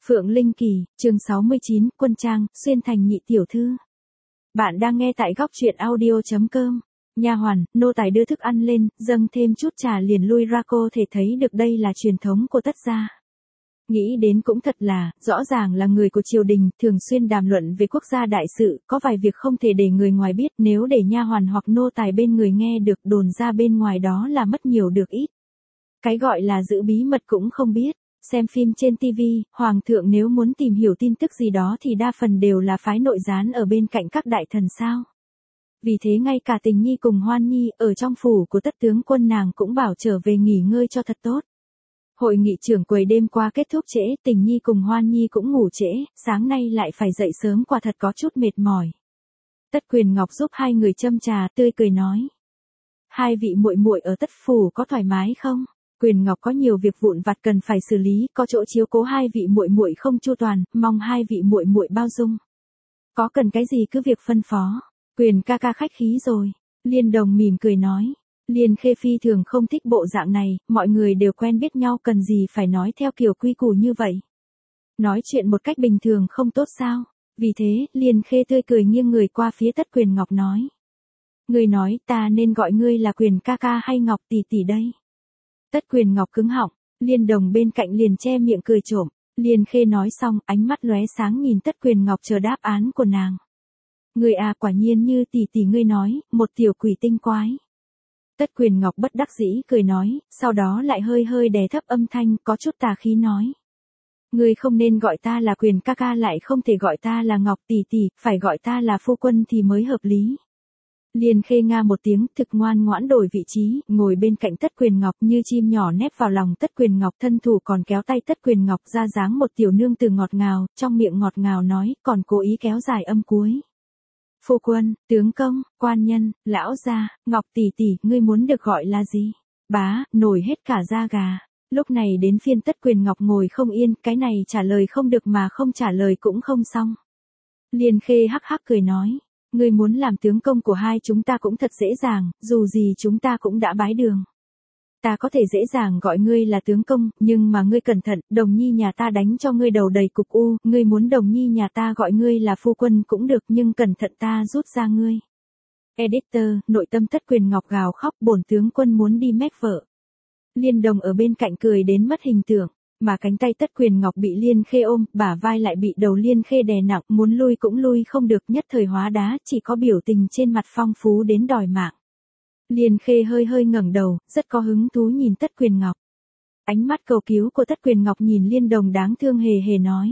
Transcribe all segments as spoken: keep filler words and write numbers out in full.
Phượng Linh Kỳ, chương sáu mươi chín, Quân Trang, xuyên thành nhị tiểu thư. Bạn đang nghe tại góc truyện audio chấm com. Nha hoàn, nô tài đưa thức ăn lên, dâng thêm chút trà liền lui ra, cô thể thấy được đây là truyền thống của Tất gia. Nghĩ đến cũng thật là, rõ ràng là người của triều đình, thường xuyên đàm luận về quốc gia đại sự, có vài việc không thể để người ngoài biết, nếu để nha hoàn hoặc nô tài bên người nghe được, đồn ra bên ngoài đó là mất nhiều được ít. Cái gọi là giữ bí mật cũng không biết. Xem phim trên ti vi, hoàng thượng nếu muốn tìm hiểu tin tức gì đó thì đa phần đều là phái nội gián ở bên cạnh các đại thần sao. Vì thế ngay cả Tình Nhi cùng Hoan Nhi ở trong phủ của Tất tướng quân nàng cũng bảo trở về nghỉ ngơi cho thật tốt. Hội nghị trưởng quầy đêm qua kết thúc trễ, Tình Nhi cùng Hoan Nhi cũng ngủ trễ, sáng nay lại phải dậy sớm, quả thật có chút mệt mỏi. Tất Quyền Ngọc giúp hai người châm trà, tươi cười nói: "Hai vị muội muội ở Tất phủ có thoải mái không? Quyền Ngọc có nhiều việc vụn vặt cần phải xử lý, có chỗ chiếu cố hai vị muội muội không chu toàn, mong hai vị muội muội bao dung. Có cần cái gì cứ việc phân phó." Quyền ca ca khách khí rồi. Liên Đồng mỉm cười nói. Liên Khê phi thường không thích bộ dạng này, mọi người đều quen biết nhau, cần gì phải nói theo kiểu quy củ như vậy. Nói chuyện một cách bình thường không tốt sao? Vì thế, Liên Khê tươi cười nghiêng người qua phía Tất Quyền Ngọc nói: "Ngươi nói ta nên gọi ngươi là Quyền ca ca hay Ngọc tỷ tỷ đây?" Tất Quyền Ngọc cứng họng, Liên Đồng bên cạnh liền che miệng cười trộm. Liên Khê nói xong, ánh mắt lóe sáng nhìn Tất Quyền Ngọc chờ đáp án của nàng. "Ngươi à, quả nhiên như tỷ tỷ ngươi nói, một tiểu quỷ tinh quái." Tất Quyền Ngọc bất đắc dĩ cười nói, sau đó lại hơi hơi đè thấp âm thanh, có chút tà khí nói: "Ngươi không nên gọi ta là Quyền ca ca, lại không thể gọi ta là Ngọc tỷ tỷ, phải gọi ta là phu quân thì mới hợp lý." Liên Khê nga một tiếng, thực ngoan ngoãn đổi vị trí, ngồi bên cạnh Tất Quyền Ngọc như chim nhỏ nép vào lòng Tất Quyền Ngọc, thân thủ còn kéo tay Tất Quyền Ngọc ra dáng một tiểu nương từ ngọt ngào, trong miệng ngọt ngào nói, còn cố ý kéo dài âm cuối. "Phu quân, tướng công, quan nhân, lão gia, Ngọc tỷ tỷ, ngươi muốn được gọi là gì?" Bá, nổi hết cả da gà. Lúc này đến phiên Tất Quyền Ngọc ngồi không yên, cái này trả lời không được mà không trả lời cũng không xong. Liên Khê hắc hắc cười nói: "Ngươi muốn làm tướng công của hai chúng ta cũng thật dễ dàng, dù gì chúng ta cũng đã bái đường. Ta có thể dễ dàng gọi ngươi là tướng công, nhưng mà ngươi cẩn thận, Đồng Nhi nhà ta đánh cho ngươi đầu đầy cục u, ngươi muốn Đồng Nhi nhà ta gọi ngươi là phu quân cũng được, nhưng cẩn thận ta rút ra ngươi." Editor, nội tâm Tất Quyền Ngọc gào khóc, bổn tướng quân muốn đi mét vợ. Liên Đồng ở bên cạnh cười đến mất hình tượng. Mà cánh tay Tất Quyền Ngọc bị Liên Khê ôm, bả vai lại bị đầu Liên Khê đè nặng, muốn lui cũng lui không được, nhất thời hóa đá, chỉ có biểu tình trên mặt phong phú đến đòi mạng. Liên Khê hơi hơi ngẩng đầu, rất có hứng thú nhìn Tất Quyền Ngọc. Ánh mắt cầu cứu của Tất Quyền Ngọc nhìn Liên Đồng đáng thương hề hề nói: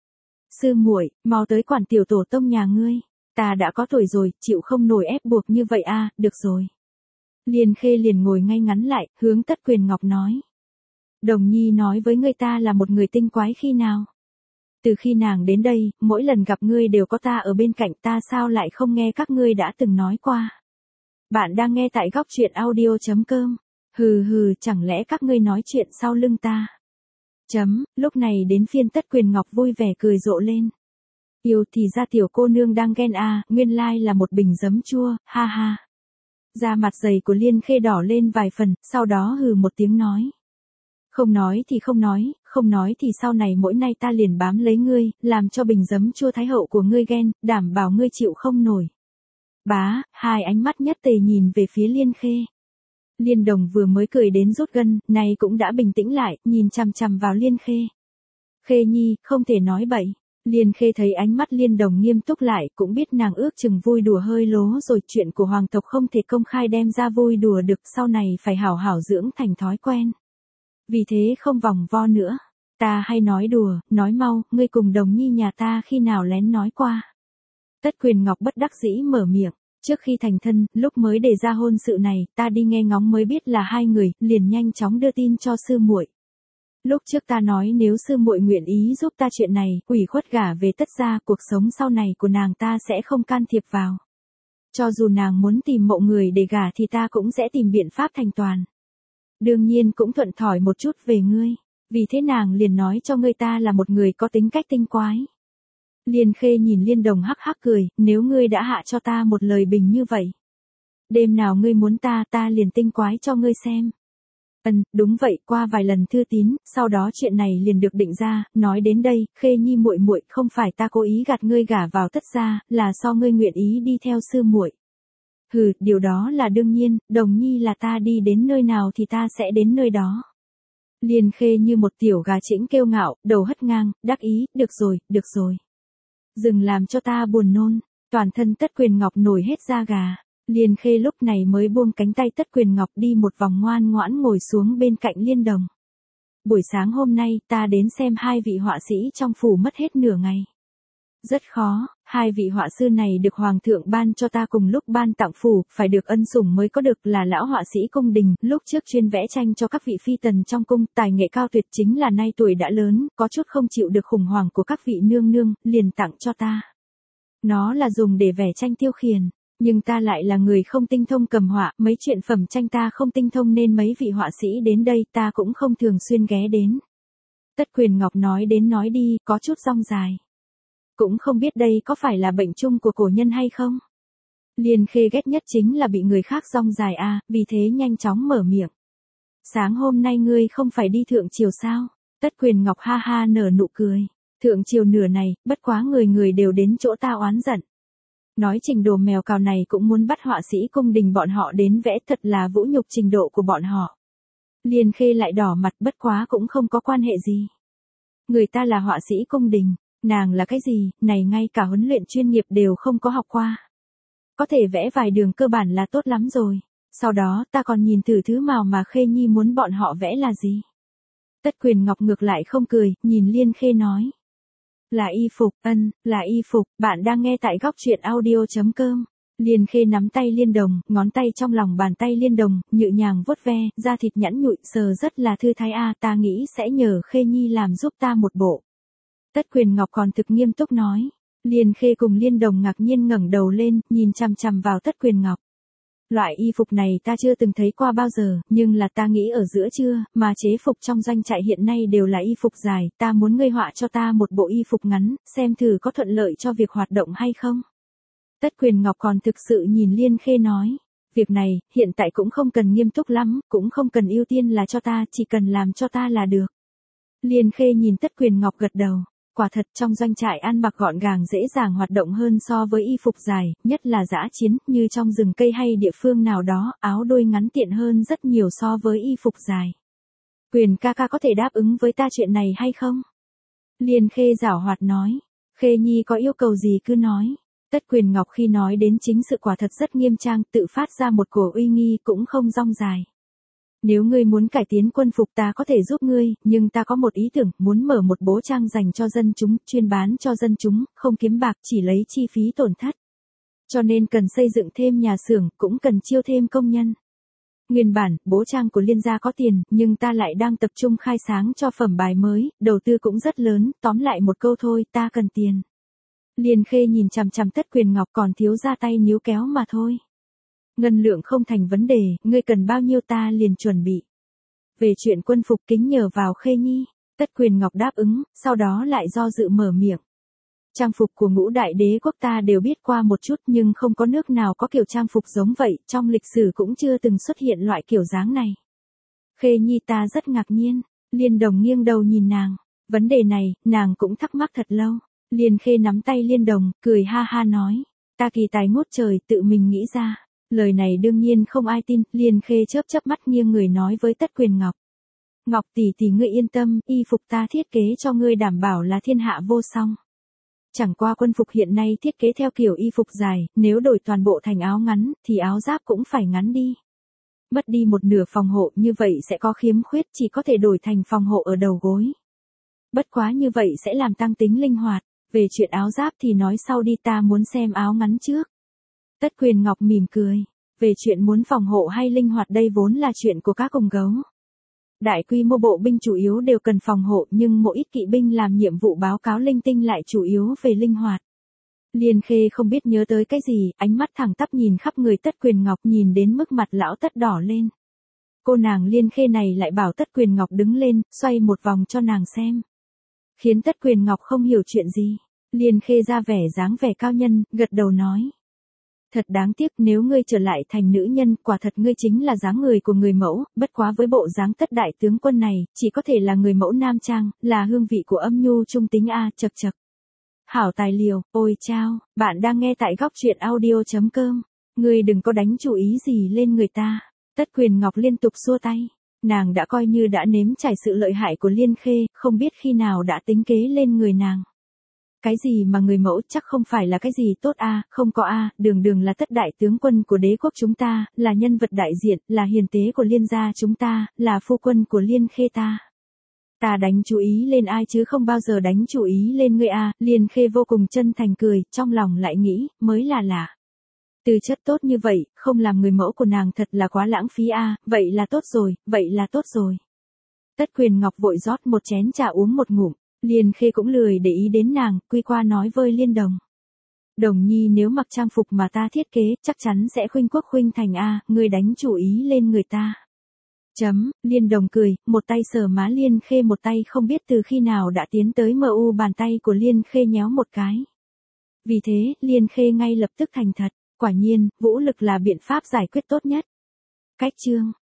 "Sư muội, mau tới quản tiểu tổ tông nhà ngươi, ta đã có tuổi rồi, chịu không nổi ép buộc như vậy a, được rồi." Liên Khê liền ngồi ngay ngắn lại, hướng Tất Quyền Ngọc nói: "Đồng Nhi nói với ngươi ta là một người tinh quái khi nào? Từ khi nàng đến đây, mỗi lần gặp ngươi đều có ta ở bên cạnh, ta sao lại không nghe các ngươi đã từng nói qua?" Bạn đang nghe tại góc truyện audio chấm com. Hừ hừ, chẳng lẽ các ngươi nói chuyện sau lưng ta? Chấm, lúc này đến phiên Tất Quyền Ngọc vui vẻ cười rộ lên. "Yêu thì ra tiểu cô nương đang ghen à, nguyên lai là một bình giấm chua, ha ha." Da mặt dày của Liên Khê đỏ lên vài phần, sau đó hừ một tiếng nói: "Không nói thì không nói, không nói thì sau này mỗi nay ta liền bám lấy ngươi, làm cho bình giấm chua thái hậu của ngươi ghen, đảm bảo ngươi chịu không nổi." Bá, hai ánh mắt nhất tề nhìn về phía Liên Khê. Liên Đồng vừa mới cười đến rút gân, nay cũng đã bình tĩnh lại, nhìn chằm chằm vào Liên Khê. "Khê Nhi, không thể nói bậy." Liên Khê thấy ánh mắt Liên Đồng nghiêm túc lại, cũng biết nàng ước chừng vui đùa hơi lố rồi, chuyện của hoàng tộc không thể công khai đem ra vui đùa được, sau này phải hảo hảo dưỡng thành thói quen. Vì thế không vòng vo nữa. "Ta hay nói đùa, nói mau, ngươi cùng Đồng Nhi nhà ta khi nào lén nói qua?" Tất Quyền Ngọc bất đắc dĩ mở miệng: "Trước khi thành thân, lúc mới đề ra hôn sự này, ta đi nghe ngóng mới biết là hai người, liền nhanh chóng đưa tin cho sư muội. Lúc trước ta nói nếu sư muội nguyện ý giúp ta chuyện này, ủy khuất gả về Tất gia, cuộc sống sau này của nàng ta sẽ không can thiệp vào. Cho dù nàng muốn tìm mộ người để gả thì ta cũng sẽ tìm biện pháp thành toàn. Đương nhiên cũng thuận thỏi một chút về ngươi. Vì thế nàng liền nói cho ngươi ta là một người có tính cách tinh quái." Liên Khê nhìn Liên Đồng hắc hắc cười: "Nếu ngươi đã hạ cho ta một lời bình như vậy, đêm nào ngươi muốn ta, ta liền tinh quái cho ngươi xem." Ân, đúng vậy, qua vài lần thư tín, sau đó chuyện này liền được định ra, nói đến đây, Khê Nhi muội muội, không phải ta cố ý gạt ngươi gả vào Tất gia, là do ngươi nguyện ý đi theo sư muội. Hừ, điều đó là đương nhiên, Đồng Nhi là ta đi đến nơi nào thì ta sẽ đến nơi đó. Liên Khê như một tiểu gà chĩnh kiêu ngạo, đầu hất ngang, đắc ý, được rồi, được rồi. Đừng làm cho ta buồn nôn, toàn thân Tất Quyền Ngọc nổi hết da gà. Liên Khê lúc này mới buông cánh tay Tất Quyền Ngọc đi một vòng ngoan ngoãn ngồi xuống bên cạnh Liên Đồng. Buổi sáng hôm nay ta đến xem hai vị họa sĩ trong phủ mất hết nửa ngày. Rất khó, hai vị họa sư này được Hoàng thượng ban cho ta cùng lúc ban tặng phủ, phải được ân sủng mới có được, là lão họa sĩ cung đình, lúc trước chuyên vẽ tranh cho các vị phi tần trong cung, tài nghệ cao tuyệt, chính là nay tuổi đã lớn, có chút không chịu được khủng hoảng của các vị nương nương, liền tặng cho ta. Nó là dùng để vẽ tranh tiêu khiển. Nhưng ta lại là người không tinh thông cầm họa, mấy chuyện phẩm tranh ta không tinh thông nên mấy vị họa sĩ đến đây ta cũng không thường xuyên ghé đến. Tất Quyền Ngọc nói đến nói đi, có chút rong dài. Cũng không biết đây có phải là bệnh chung của cổ nhân hay không? Liên Khê ghét nhất chính là bị người khác rong dài à, vì thế nhanh chóng mở miệng. Sáng hôm nay ngươi không phải đi thượng triều sao? Tất Quyền Ngọc ha ha nở nụ cười. Thượng triều nửa này, bất quá người người đều đến chỗ ta oán giận. Nói trình độ mèo cào này cũng muốn bắt họa sĩ cung đình bọn họ đến vẽ, thật là vũ nhục trình độ của bọn họ. Liên Khê lại đỏ mặt, bất quá cũng không có quan hệ gì. Người ta là họa sĩ cung đình, nàng là cái gì, này ngay cả huấn luyện chuyên nghiệp đều không có học qua. Có thể vẽ vài đường cơ bản là tốt lắm rồi. Sau đó ta còn nhìn thử thứ màu mà Khê Nhi muốn bọn họ vẽ là gì. Tất Quyền Ngọc ngược lại không cười, nhìn Liên Khê nói. Là y phục, ân, là y phục, bạn đang nghe tại góc truyện audio chấm com. Liên Khê nắm tay Liên Đồng, ngón tay trong lòng bàn tay Liên Đồng, nhẹ nhàng vuốt ve, da thịt nhẵn nhụi, sờ rất là thư thái a, ta nghĩ sẽ nhờ Khê Nhi làm giúp ta một bộ. Tất Quyền Ngọc còn thực nghiêm túc nói. Liên Khê cùng Liên Đồng ngạc nhiên ngẩng đầu lên, nhìn chằm chằm vào Tất Quyền Ngọc. Loại y phục này ta chưa từng thấy qua bao giờ, nhưng là ta nghĩ ở giữa trưa, mà chế phục trong doanh trại hiện nay đều là y phục dài, ta muốn ngươi họa cho ta một bộ y phục ngắn, xem thử có thuận lợi cho việc hoạt động hay không. Tất Quyền Ngọc còn thực sự nhìn Liên Khê nói, việc này, hiện tại cũng không cần nghiêm túc lắm, cũng không cần ưu tiên là cho ta, chỉ cần làm cho ta là được. Liên Khê nhìn Tất Quyền Ngọc gật đầu. Quả thật trong doanh trại ăn mặc gọn gàng dễ dàng hoạt động hơn so với y phục dài, nhất là dã chiến, như trong rừng cây hay địa phương nào đó, áo đôi ngắn tiện hơn rất nhiều so với y phục dài. Quyền ca ca có thể đáp ứng với ta chuyện này hay không? Liên Khê giảo hoạt nói. Khê Nhi có yêu cầu gì cứ nói. Tất Quyền Ngọc khi nói đến chính sự quả thật rất nghiêm trang, tự phát ra một cổ uy nghi cũng không rong dài. Nếu ngươi muốn cải tiến quân phục ta có thể giúp ngươi, nhưng ta có một ý tưởng, muốn mở một bố trang dành cho dân chúng, chuyên bán cho dân chúng, không kiếm bạc, chỉ lấy chi phí tổn thất. Cho nên cần xây dựng thêm nhà xưởng, cũng cần chiêu thêm công nhân. Nguyên bản, bố trang của Liên gia có tiền, nhưng ta lại đang tập trung khai sáng cho phẩm bài mới, đầu tư cũng rất lớn, tóm lại một câu thôi, ta cần tiền. Liên Khê nhìn chằm chằm Tất Quyền Ngọc, còn thiếu ra tay níu kéo mà thôi. Ngân lượng không thành vấn đề, ngươi cần bao nhiêu ta liền chuẩn bị. Về chuyện quân phục kính nhờ vào Khê Nhi. Tất Quyền Ngọc đáp ứng, sau đó lại do dự mở miệng. Trang phục của ngũ đại đế quốc ta đều biết qua một chút, nhưng không có nước nào có kiểu trang phục giống vậy, trong lịch sử cũng chưa từng xuất hiện loại kiểu dáng này. Khê Nhi ta rất ngạc nhiên. Liên Đồng nghiêng đầu nhìn nàng. Vấn đề này, nàng cũng thắc mắc thật lâu. Liên Khê nắm tay Liên Đồng, cười ha ha nói. Ta kỳ tài ngút trời, tự mình nghĩ ra. Lời này đương nhiên không ai tin, Liên Khê chớp chớp mắt nghiêng người nói với Tất Quyền Ngọc. Ngọc tỷ tỷ ngươi yên tâm, y phục ta thiết kế cho ngươi đảm bảo là thiên hạ vô song. Chẳng qua quân phục hiện nay thiết kế theo kiểu y phục dài, nếu đổi toàn bộ thành áo ngắn, thì áo giáp cũng phải ngắn đi. Mất đi một nửa phòng hộ như vậy sẽ có khiếm khuyết, chỉ có thể đổi thành phòng hộ ở đầu gối. Bất quá như vậy sẽ làm tăng tính linh hoạt, về chuyện áo giáp thì nói sau đi, ta muốn xem áo ngắn trước. Tất Quyền Ngọc mỉm cười, về chuyện muốn phòng hộ hay linh hoạt đây vốn là chuyện của các cùng gấu. Đại quy mô bộ binh chủ yếu đều cần phòng hộ, nhưng một ít kỵ binh làm nhiệm vụ báo cáo linh tinh lại chủ yếu về linh hoạt. Liên Khê không biết nhớ tới cái gì, ánh mắt thẳng tắp nhìn khắp người Tất Quyền Ngọc, nhìn đến mức mặt lão Tất đỏ lên. Cô nàng Liên Khê này lại bảo Tất Quyền Ngọc đứng lên, xoay một vòng cho nàng xem. Khiến Tất Quyền Ngọc không hiểu chuyện gì. Liên Khê ra vẻ dáng vẻ cao nhân, gật đầu nói. Thật đáng tiếc nếu ngươi trở lại thành nữ nhân, quả thật ngươi chính là dáng người của người mẫu, bất quá với bộ dáng tất đại tướng quân này, chỉ có thể là người mẫu nam trang, là hương vị của âm nhu trung tính a, chậc chậc. Hảo tài liệu, ôi chao, bạn đang nghe tại góc truyện audio.com. Ngươi đừng có đánh chú ý gì lên người ta. Tất Quyền Ngọc liên tục xua tay. Nàng đã coi như đã nếm trải sự lợi hại của Liên Khê, không biết khi nào đã tính kế lên người nàng. Cái gì mà người mẫu chắc không phải là cái gì tốt a, không có a, đường đường là tất đại tướng quân của đế quốc chúng ta, là nhân vật đại diện, là hiền tế của Liên gia chúng ta, là phu quân của Liên Khê ta. Ta đánh chú ý lên ai chứ không bao giờ đánh chú ý lên ngươi a, Liên Khê vô cùng chân thành cười, trong lòng lại nghĩ, mới là lạ. Tư chất tốt như vậy, không làm người mẫu của nàng thật là quá lãng phí a, vậy là tốt rồi, vậy là tốt rồi. Tất Quyền Ngọc vội rót một chén trà uống một ngụm. Liên Khê cũng lười để ý đến nàng, quy qua nói với Liên Đồng. Đồng nhi nếu mặc trang phục mà ta thiết kế, chắc chắn sẽ khuynh quốc khuynh thành a, ngươi đánh chủ ý lên người ta. Chấm, Liên Đồng cười, một tay sờ má Liên Khê, một tay không biết từ khi nào đã tiến tới mờ u bàn tay của Liên Khê nhéo một cái. Vì thế, Liên Khê ngay lập tức thành thật, quả nhiên, vũ lực là biện pháp giải quyết tốt nhất. Cách chương